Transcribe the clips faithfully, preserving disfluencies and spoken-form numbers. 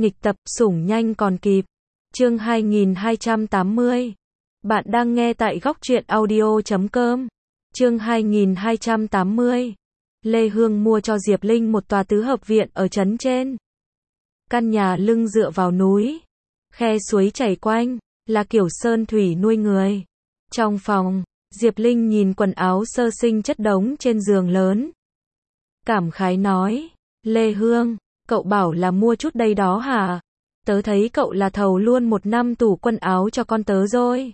Nghịch tập, sủng nhanh còn kịp. Chương hai nghìn hai trăm tám mươi. Bạn đang nghe tại góc truyện audio chấm com. Chương hai nghìn hai trăm tám mươi. Lê Hương mua cho Diệp Linh một tòa tứ hợp viện ở trấn trên. Căn nhà lưng dựa vào núi, khe suối chảy quanh, là kiểu sơn thủy nuôi người. Trong phòng, Diệp Linh nhìn quần áo sơ sinh chất đống trên giường lớn. Cảm khái nói, Lê Hương, cậu bảo là mua chút đây đó hả? Tớ thấy cậu là thầu luôn một năm tủ quần áo cho con tớ rồi.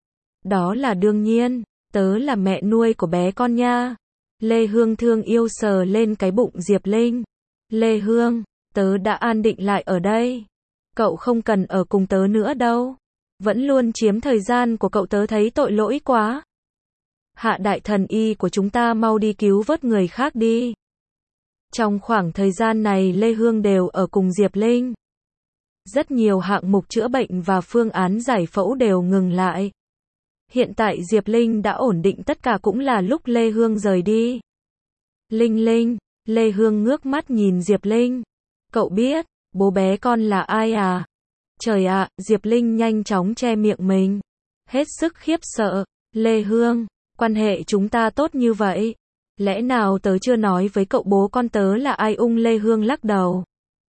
Đó là đương nhiên, tớ là mẹ nuôi của bé con nha. Lê Hương thương yêu sờ lên cái bụng Diệp Linh. Lê Hương, tớ đã an định lại ở đây. Cậu không cần ở cùng tớ nữa đâu. Vẫn luôn chiếm thời gian của cậu, tớ thấy tội lỗi quá. Hạ đại thần y của chúng ta mau đi cứu vớt người khác đi. Trong khoảng thời gian này Lê Hương đều ở cùng Diệp Linh. Rất nhiều hạng mục chữa bệnh và phương án giải phẫu đều ngừng lại. Hiện tại Diệp Linh đã ổn định tất cả, cũng là lúc Lê Hương rời đi. Linh Linh, Lê Hương ngước mắt nhìn Diệp Linh. Cậu biết, bố bé con là ai à? Trời ạ, Diệp Linh nhanh chóng che miệng mình. Hết sức khiếp sợ. Lê Hương, quan hệ chúng ta tốt như vậy. Lẽ nào tớ chưa nói với cậu bố con tớ là ai? Ung Lê Hương lắc đầu.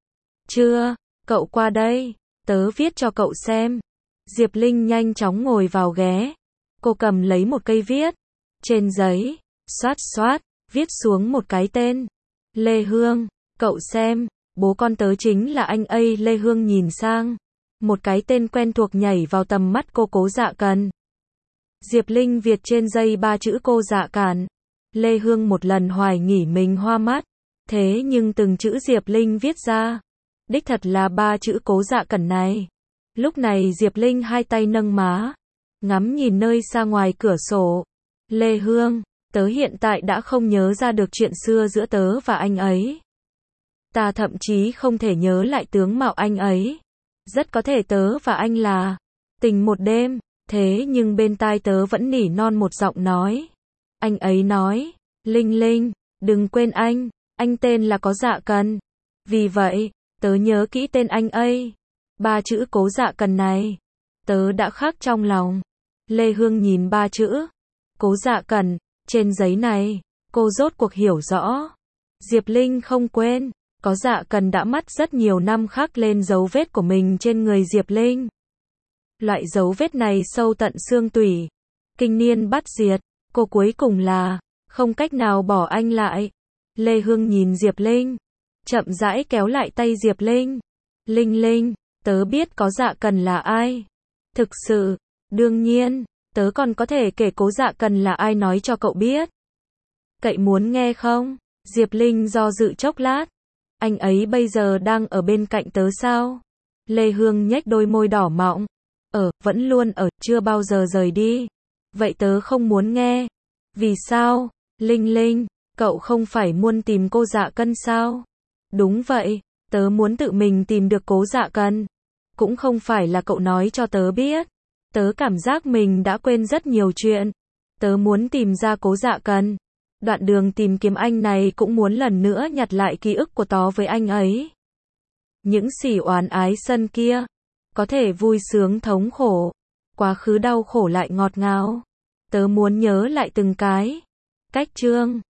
Chưa, cậu qua đây, tớ viết cho cậu xem. Diệp Linh nhanh chóng ngồi vào ghế. Cô cầm lấy một cây viết. Trên giấy, xoát xoát, viết xuống một cái tên. Lê Hương, cậu xem, bố con tớ chính là anh ấy. Lê Hương nhìn sang. Một cái tên quen thuộc nhảy vào tầm mắt cô. Cố Dạ Cần. Diệp Linh viết trên dây ba chữ Cô Dạ Cản. Lê Hương một lần hoài nghỉ mình hoa mắt. Thế nhưng từng chữ Diệp Linh viết ra, đích thật là ba chữ Cố Dạ Cẩn này. Lúc này Diệp Linh hai tay nâng má, ngắm nhìn nơi xa ngoài cửa sổ. Lê Hương, tớ hiện tại đã không nhớ ra được chuyện xưa giữa tớ và anh ấy. Ta thậm chí không thể nhớ lại tướng mạo anh ấy. Rất có thể tớ và anh là tình một đêm. Thế nhưng bên tai tớ vẫn nỉ non một giọng nói. Anh ấy nói, Linh Linh, đừng quên anh, anh tên là Có Dạ Cần. Vì vậy, tớ nhớ kỹ tên anh ấy. Ba chữ Cố Dạ Cần này, tớ đã khắc trong lòng. Lê Hương nhìn ba chữ Cố Dạ Cần trên giấy này, cô rốt cuộc hiểu rõ. Diệp Linh không quên, Có Dạ Cần đã mất rất nhiều năm khắc lên dấu vết của mình trên người Diệp Linh. Loại dấu vết này sâu tận xương tủy, kinh niên bắt diệt. Cô cuối cùng là không cách nào bỏ anh lại. Lê Hương nhìn Diệp Linh, chậm rãi kéo lại tay Diệp Linh. Linh Linh, tớ biết Có Dạ Cần là ai. Thực sự, đương nhiên, tớ còn có thể kể Cố Dạ Cần là ai nói cho cậu biết. Cậy muốn nghe không? Diệp Linh do dự chốc lát. Anh ấy bây giờ đang ở bên cạnh tớ sao? Lê Hương nhếch đôi môi đỏ mọng. Ở, vẫn luôn ở, chưa bao giờ rời đi. Vậy tớ không muốn nghe. Vì sao? Linh Linh, cậu không phải muốn tìm Cô Dạ Cần sao? Đúng vậy, tớ muốn tự mình tìm được Cố Dạ Cần. Cũng không phải là cậu nói cho tớ biết. Tớ cảm giác mình đã quên rất nhiều chuyện. Tớ muốn tìm ra Cố Dạ Cần. Đoạn đường tìm kiếm anh này cũng muốn lần nữa nhặt lại ký ức của tớ với anh ấy. Những sỉ oán ái sân kia, có thể vui sướng thống khổ. Quá khứ đau khổ lại ngọt ngào. Tớ muốn nhớ lại từng cái. Cách chương.